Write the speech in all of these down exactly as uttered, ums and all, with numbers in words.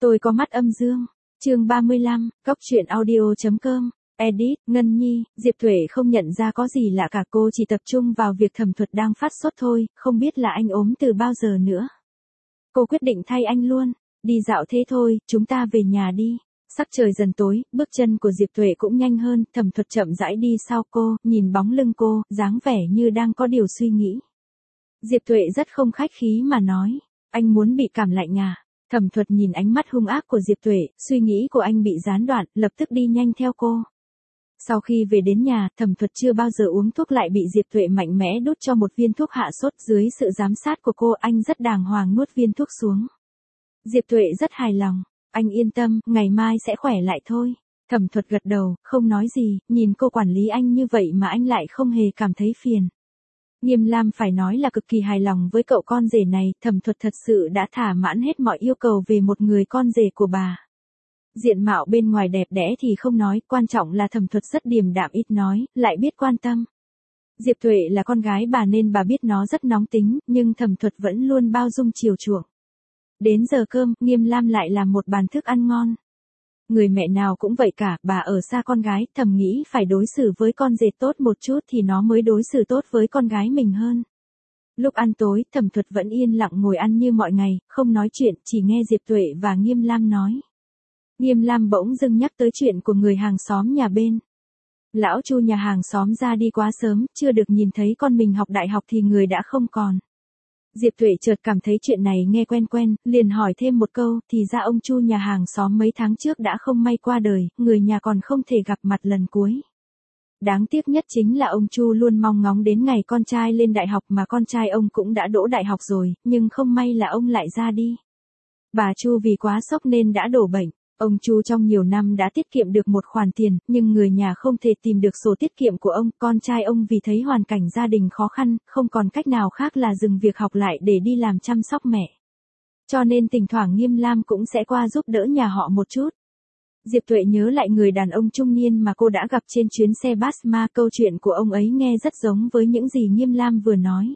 Tôi có mắt âm dương. Chương ba mươi lăm, Cóc truyện audio chấm com. Edit, Ngân Nhi, Diệp Tuệ không nhận ra có gì lạ cả, cô chỉ tập trung vào việc Thẩm Thuật đang phát sốt thôi, không biết là anh ốm từ bao giờ nữa. Cô quyết định thay anh luôn. Đi dạo thế thôi, chúng ta về nhà đi. Sắc trời dần tối, bước chân của Diệp Tuệ cũng nhanh hơn, Thẩm Thuật chậm rãi đi sau cô, nhìn bóng lưng cô, dáng vẻ như đang có điều suy nghĩ. Diệp Tuệ rất không khách khí mà nói, anh muốn bị cảm lạnh à? Thẩm Thuật nhìn ánh mắt hung ác của Diệp Tuệ, suy nghĩ của anh bị gián đoạn, lập tức đi nhanh theo cô. Sau khi về đến nhà, Thẩm Thuật chưa bao giờ uống thuốc lại bị Diệp Tuệ mạnh mẽ đút cho một viên thuốc hạ sốt, dưới sự giám sát của cô, anh rất đàng hoàng nuốt viên thuốc xuống. Diệp Tuệ rất hài lòng, anh yên tâm, ngày mai sẽ khỏe lại thôi. Thẩm Thuật gật đầu, không nói gì, nhìn cô quản lý anh như vậy mà anh lại không hề cảm thấy phiền. Nghiêm Lam phải nói là cực kỳ hài lòng với cậu con rể này, Thẩm Thuật thật sự đã thỏa mãn hết mọi yêu cầu về một người con rể của bà. Diện mạo bên ngoài đẹp đẽ thì không nói, quan trọng là Thẩm Thuật rất điềm đạm ít nói, lại biết quan tâm. Diệp Tuệ là con gái bà nên bà biết nó rất nóng tính, nhưng Thẩm Thuật vẫn luôn bao dung chiều chuộng. Đến giờ cơm, Nghiêm Lam lại làm một bàn thức ăn ngon. Người mẹ nào cũng vậy cả, bà ở xa con gái, thầm nghĩ phải đối xử với con rể tốt một chút thì nó mới đối xử tốt với con gái mình hơn. Lúc ăn tối, Thẩm Thuật vẫn yên lặng ngồi ăn như mọi ngày, không nói chuyện, chỉ nghe Diệp Tuệ và Nghiêm Lam nói. Nghiêm Lam bỗng dưng nhắc tới chuyện của người hàng xóm nhà bên. Lão Chu nhà hàng xóm ra đi quá sớm, chưa được nhìn thấy con mình học đại học thì người đã không còn. Diệp Tuệ chợt cảm thấy chuyện này nghe quen quen, liền hỏi thêm một câu, thì ra ông Chu nhà hàng xóm mấy tháng trước đã không may qua đời, người nhà còn không thể gặp mặt lần cuối. Đáng tiếc nhất chính là ông Chu luôn mong ngóng đến ngày con trai lên đại học, mà con trai ông cũng đã đỗ đại học rồi, nhưng không may là ông lại ra đi. Bà Chu vì quá sốc nên đã đổ bệnh. Ông Chu trong nhiều năm đã tiết kiệm được một khoản tiền, nhưng người nhà không thể tìm được sổ tiết kiệm của ông, con trai ông vì thấy hoàn cảnh gia đình khó khăn, không còn cách nào khác là dừng việc học lại để đi làm chăm sóc mẹ. Cho nên thỉnh thoảng Nghiêm Lam cũng sẽ qua giúp đỡ nhà họ một chút. Diệp Tuệ nhớ lại người đàn ông trung niên mà cô đã gặp trên chuyến xe bus ma, câu chuyện của ông ấy nghe rất giống với những gì Nghiêm Lam vừa nói.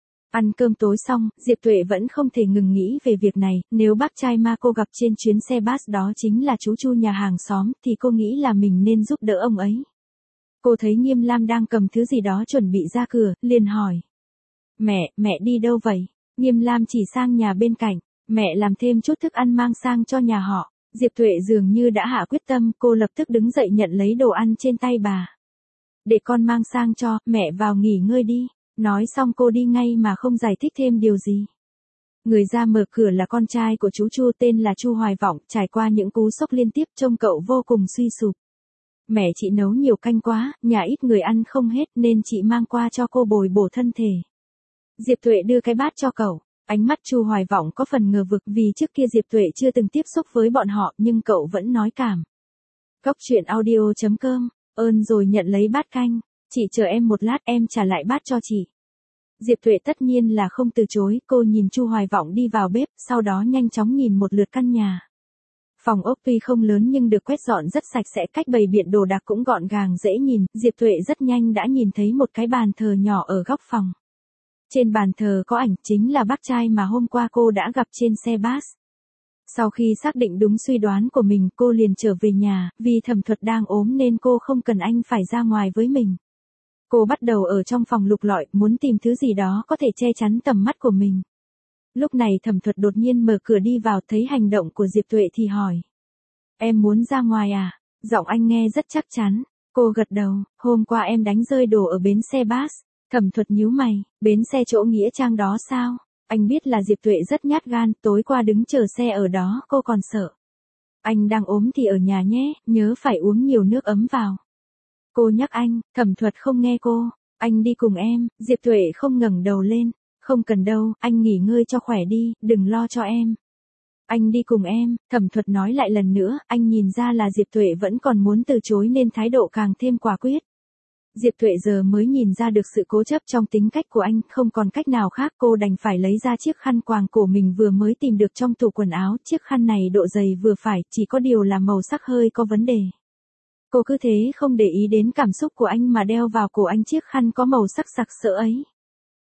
Ăn cơm tối xong, Diệp Tuệ vẫn không thể ngừng nghĩ về việc này, nếu bác trai ma cô gặp trên chuyến xe bus đó chính là chú Chu nhà hàng xóm, thì cô nghĩ là mình nên giúp đỡ ông ấy. Cô thấy Nghiêm Lam đang cầm thứ gì đó chuẩn bị ra cửa, liền hỏi. Mẹ, mẹ đi đâu vậy? Nghiêm Lam chỉ sang nhà bên cạnh, mẹ làm thêm chút thức ăn mang sang cho nhà họ. Diệp Tuệ dường như đã hạ quyết tâm, cô lập tức đứng dậy nhận lấy đồ ăn trên tay bà. Để con mang sang cho, mẹ vào nghỉ ngơi đi. Nói xong cô đi ngay mà không giải thích thêm điều gì. Người ra mở cửa là con trai của chú Chu tên là Chu Hoài Vọng, trải qua những cú sốc liên tiếp trông cậu vô cùng suy sụp. Mẹ chị nấu nhiều canh quá, nhà ít người ăn không hết nên chị mang qua cho cô bồi bổ thân thể. Diệp Tuệ đưa cái bát cho cậu, ánh mắt Chu Hoài Vọng có phần ngờ vực vì trước kia Diệp Tuệ chưa từng tiếp xúc với bọn họ nhưng cậu vẫn nói cảm. Cóc truyện audio chấm com, ơn rồi nhận lấy bát canh. Chị chờ em một lát, em trả lại bát cho chị. Diệp Tuệ tất nhiên là không từ chối, cô nhìn Chu Hoài Vọng đi vào bếp, sau đó nhanh chóng nhìn một lượt căn nhà. Phòng ốc tuy không lớn nhưng được quét dọn rất sạch sẽ, cách bày biện đồ đạc cũng gọn gàng dễ nhìn, Diệp Tuệ rất nhanh đã nhìn thấy một cái bàn thờ nhỏ ở góc phòng. Trên bàn thờ có ảnh, chính là bác trai mà hôm qua cô đã gặp trên xe bus. Sau khi xác định đúng suy đoán của mình, cô liền trở về nhà, vì Thẩm Thuật đang ốm nên cô không cần anh phải ra ngoài với mình. Cô bắt đầu ở trong phòng lục lọi, muốn tìm thứ gì đó có thể che chắn tầm mắt của mình. Lúc này Thẩm Thuật đột nhiên mở cửa đi vào, thấy hành động của Diệp Tuệ thì hỏi. Em muốn ra ngoài à? Giọng anh nghe rất chắc chắn. Cô gật đầu, hôm qua em đánh rơi đồ ở bến xe bus. Thẩm Thuật nhíu mày, bến xe chỗ Nghĩa Trang đó sao? Anh biết là Diệp Tuệ rất nhát gan, tối qua đứng chờ xe ở đó cô còn sợ. Anh đang ốm thì ở nhà nhé, nhớ phải uống nhiều nước ấm vào. Cô nhắc anh, Thẩm Thuật không nghe cô, anh đi cùng em, Diệp Tuệ không ngẩng đầu lên, không cần đâu, anh nghỉ ngơi cho khỏe đi, đừng lo cho em. Anh đi cùng em, Thẩm Thuật nói lại lần nữa, anh nhìn ra là Diệp Tuệ vẫn còn muốn từ chối nên thái độ càng thêm quả quyết. Diệp Tuệ giờ mới nhìn ra được sự cố chấp trong tính cách của anh, không còn cách nào khác cô đành phải lấy ra chiếc khăn quàng cổ mình vừa mới tìm được trong tủ quần áo, chiếc khăn này độ dày vừa phải, chỉ có điều là màu sắc hơi có vấn đề. Cô cứ thế không để ý đến cảm xúc của anh mà đeo vào cổ anh chiếc khăn có màu sắc sặc sỡ ấy.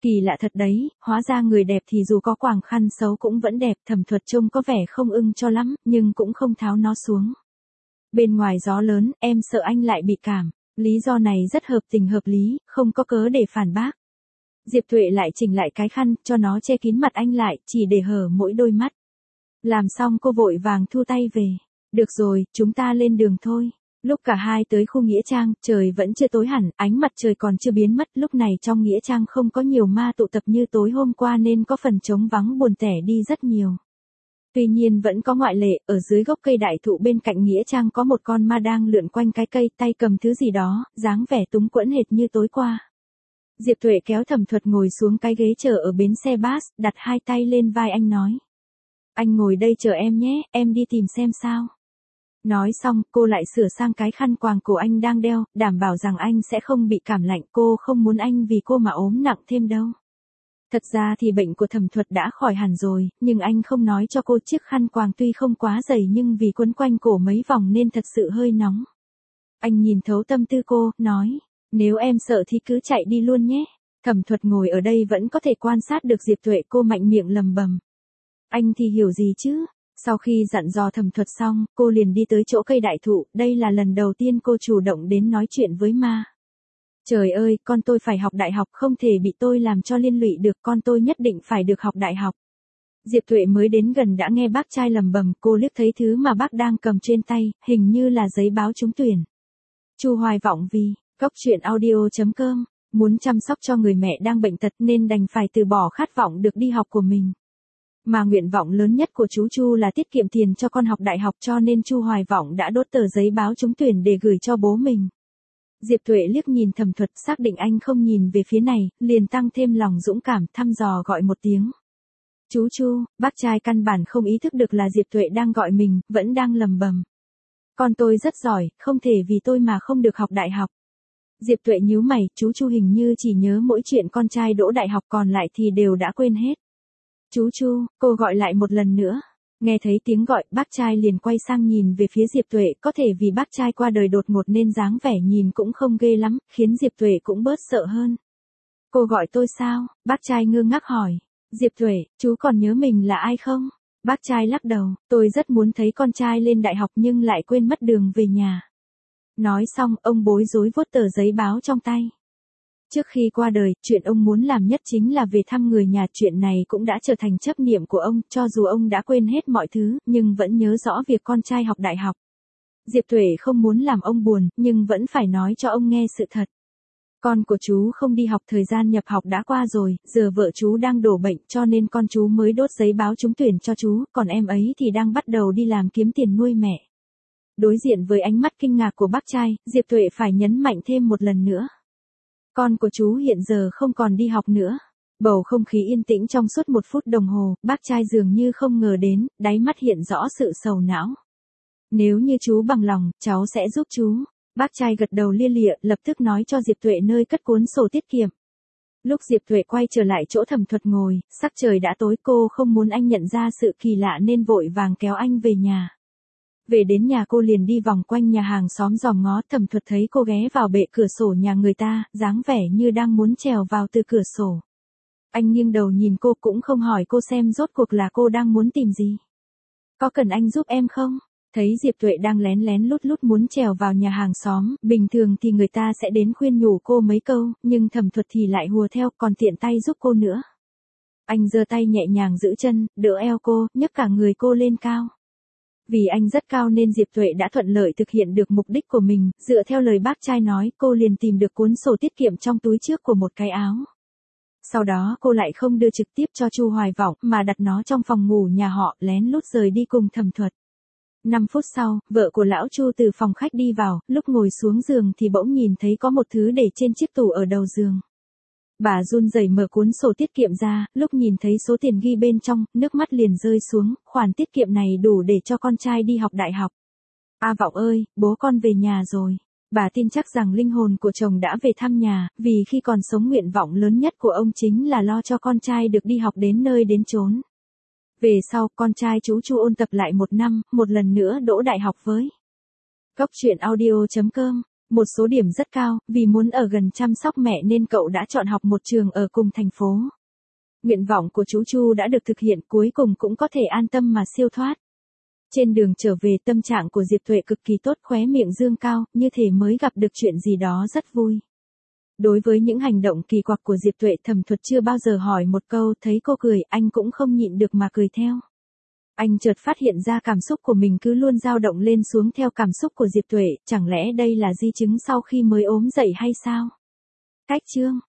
Kỳ lạ thật đấy, hóa ra người đẹp thì dù có quàng khăn xấu cũng vẫn đẹp, Thẩm Thuật trông có vẻ không ưng cho lắm, nhưng cũng không tháo nó xuống. Bên ngoài gió lớn, em sợ anh lại bị cảm. Lý do này rất hợp tình hợp lý, không có cớ để phản bác. Diệp Tuệ lại chỉnh lại cái khăn, cho nó che kín mặt anh lại, chỉ để hở mỗi đôi mắt. Làm xong cô vội vàng thu tay về. Được rồi, chúng ta lên đường thôi. Lúc cả hai tới khu Nghĩa Trang, trời vẫn chưa tối hẳn, ánh mặt trời còn chưa biến mất. Lúc này trong Nghĩa Trang không có nhiều ma tụ tập như tối hôm qua nên có phần trống vắng buồn tẻ đi rất nhiều. Tuy nhiên vẫn có ngoại lệ, ở dưới gốc cây đại thụ bên cạnh Nghĩa Trang có một con ma đang lượn quanh cái cây, tay cầm thứ gì đó, dáng vẻ túng quẫn hệt như tối qua. Diệp Tuệ kéo Thẩm Thuật ngồi xuống cái ghế chờ ở bến xe bus, đặt hai tay lên vai anh nói. Anh ngồi đây chờ em nhé, em đi tìm xem sao. Nói xong, cô lại sửa sang cái khăn quàng cổ anh đang đeo, đảm bảo rằng anh sẽ không bị cảm lạnh. Cô không muốn anh vì cô mà ốm nặng thêm đâu. Thật ra thì bệnh của Thẩm Thuật đã khỏi hẳn rồi, nhưng anh không nói cho cô chiếc khăn quàng tuy không quá dày nhưng vì quấn quanh cổ mấy vòng nên thật sự hơi nóng. Anh nhìn thấu tâm tư cô, nói, nếu em sợ thì cứ chạy đi luôn nhé. Thẩm Thuật ngồi ở đây vẫn có thể quan sát được Diệp Tuệ, cô mạnh miệng lầm bầm. Anh thì hiểu gì chứ? Sau khi dặn dò Thẩm Thuật xong, cô liền đi tới chỗ cây đại thụ, đây là lần đầu tiên cô chủ động đến nói chuyện với ma. Trời ơi, con tôi phải học đại học, không thể bị tôi làm cho liên lụy được, con tôi nhất định phải được học đại học. Diệp Tuệ mới đến gần đã nghe bác trai lầm bầm, cô liếc thấy thứ mà bác đang cầm trên tay, hình như là giấy báo trúng tuyển. Chu Hoài Vọng vì, Cốc Truyện Audio chấm com, muốn chăm sóc cho người mẹ đang bệnh tật nên đành phải từ bỏ khát vọng được đi học của mình. Mà nguyện vọng lớn nhất của chú Chu là tiết kiệm tiền cho con học đại học, cho nên Chu Hoài Vọng đã đốt tờ giấy báo trúng tuyển để gửi cho bố mình. Diệp Tuệ liếc nhìn Thẩm Thuật, xác định anh không nhìn về phía này, liền tăng thêm lòng dũng cảm, thăm dò gọi một tiếng. Chú Chu, bác trai căn bản không ý thức được là Diệp Tuệ đang gọi mình, vẫn đang lầm bầm. Con tôi rất giỏi, không thể vì tôi mà không được học đại học. Diệp Tuệ nhíu mày, chú Chu hình như chỉ nhớ mỗi chuyện con trai đỗ đại học, còn lại thì đều đã quên hết. Chú Chu, cô gọi lại một lần nữa. Nghe thấy tiếng gọi, bác trai liền quay sang nhìn về phía Diệp Tuệ, có thể vì bác trai qua đời đột ngột nên dáng vẻ nhìn cũng không ghê lắm, khiến Diệp Tuệ cũng bớt sợ hơn. Cô gọi tôi sao? Bác trai ngơ ngác hỏi. Diệp Tuệ, chú còn nhớ mình là ai không? Bác trai lắc đầu, tôi rất muốn thấy con trai lên đại học nhưng lại quên mất đường về nhà. Nói xong, ông bối rối vuốt tờ giấy báo trong tay. Trước khi qua đời, chuyện ông muốn làm nhất chính là về thăm người nhà, chuyện này cũng đã trở thành chấp niệm của ông, cho dù ông đã quên hết mọi thứ, nhưng vẫn nhớ rõ việc con trai học đại học. Diệp Tuệ không muốn làm ông buồn, nhưng vẫn phải nói cho ông nghe sự thật. Con của chú không đi học, thời gian nhập học đã qua rồi, giờ vợ chú đang đổ bệnh cho nên con chú mới đốt giấy báo trúng tuyển cho chú, còn em ấy thì đang bắt đầu đi làm kiếm tiền nuôi mẹ. Đối diện với ánh mắt kinh ngạc của bác trai, Diệp Tuệ phải nhấn mạnh thêm một lần nữa. Con của chú hiện giờ không còn đi học nữa. Bầu không khí yên tĩnh trong suốt một phút đồng hồ, bác trai dường như không ngờ đến, đáy mắt hiện rõ sự sầu não. Nếu như chú bằng lòng, cháu sẽ giúp chú. Bác trai gật đầu lia lịa, lập tức nói cho Diệp Tuệ nơi cất cuốn sổ tiết kiệm. Lúc Diệp Tuệ quay trở lại chỗ Thẩm Thuật ngồi, sắc trời đã tối, cô không muốn anh nhận ra sự kỳ lạ nên vội vàng kéo anh về nhà. Về đến nhà cô liền đi vòng quanh nhà hàng xóm dòm ngó, Thẩm Thuật thấy cô ghé vào bệ cửa sổ nhà người ta, dáng vẻ như đang muốn trèo vào từ cửa sổ. Anh nghiêng đầu nhìn cô, cũng không hỏi cô xem rốt cuộc là cô đang muốn tìm gì. Có cần anh giúp em không? Thấy Diệp Tuệ đang lén lén lút lút muốn trèo vào nhà hàng xóm, bình thường thì người ta sẽ đến khuyên nhủ cô mấy câu, nhưng Thẩm Thuật thì lại hùa theo, còn tiện tay giúp cô nữa. Anh giơ tay nhẹ nhàng giữ chân, đỡ eo cô, nhấc cả người cô lên cao. Vì anh rất cao nên Diệp Tuệ đã thuận lợi thực hiện được mục đích của mình, dựa theo lời bác trai nói, cô liền tìm được cuốn sổ tiết kiệm trong túi trước của một cái áo. Sau đó cô lại không đưa trực tiếp cho Chu Hoài Vọng, mà đặt nó trong phòng ngủ nhà họ, lén lút rời đi cùng Thẩm Thuật. năm phút sau, vợ của lão Chu từ phòng khách đi vào, lúc ngồi xuống giường thì bỗng nhìn thấy có một thứ để trên chiếc tủ ở đầu giường. Bà run rẩy mở cuốn sổ tiết kiệm ra, lúc nhìn thấy số tiền ghi bên trong, nước mắt liền rơi xuống, khoản tiết kiệm này đủ để cho con trai đi học đại học. A Vọng ơi, bố con về nhà rồi. Bà tin chắc rằng linh hồn của chồng đã về thăm nhà, vì khi còn sống nguyện vọng lớn nhất của ông chính là lo cho con trai được đi học đến nơi đến chốn. Về sau, con trai chú Chu ôn tập lại một năm, một lần nữa đỗ đại học với. Cốc Truyện Audio chấm com Một số điểm rất cao, vì muốn ở gần chăm sóc mẹ nên cậu đã chọn học một trường ở cùng thành phố. Nguyện vọng của chú Chu đã được thực hiện, cuối cùng cũng có thể an tâm mà siêu thoát. Trên đường trở về, tâm trạng của Diệp Tuệ cực kỳ tốt, khóe miệng dương cao, như thể mới gặp được chuyện gì đó rất vui. Đối với những hành động kỳ quặc của Diệp Tuệ, Thẩm Thuật chưa bao giờ hỏi một câu, thấy cô cười, anh cũng không nhịn được mà cười theo. Anh chợt phát hiện ra cảm xúc của mình cứ luôn dao động lên xuống theo cảm xúc của Diệp Tuệ, chẳng lẽ đây là di chứng sau khi mới ốm dậy hay sao? Cách chương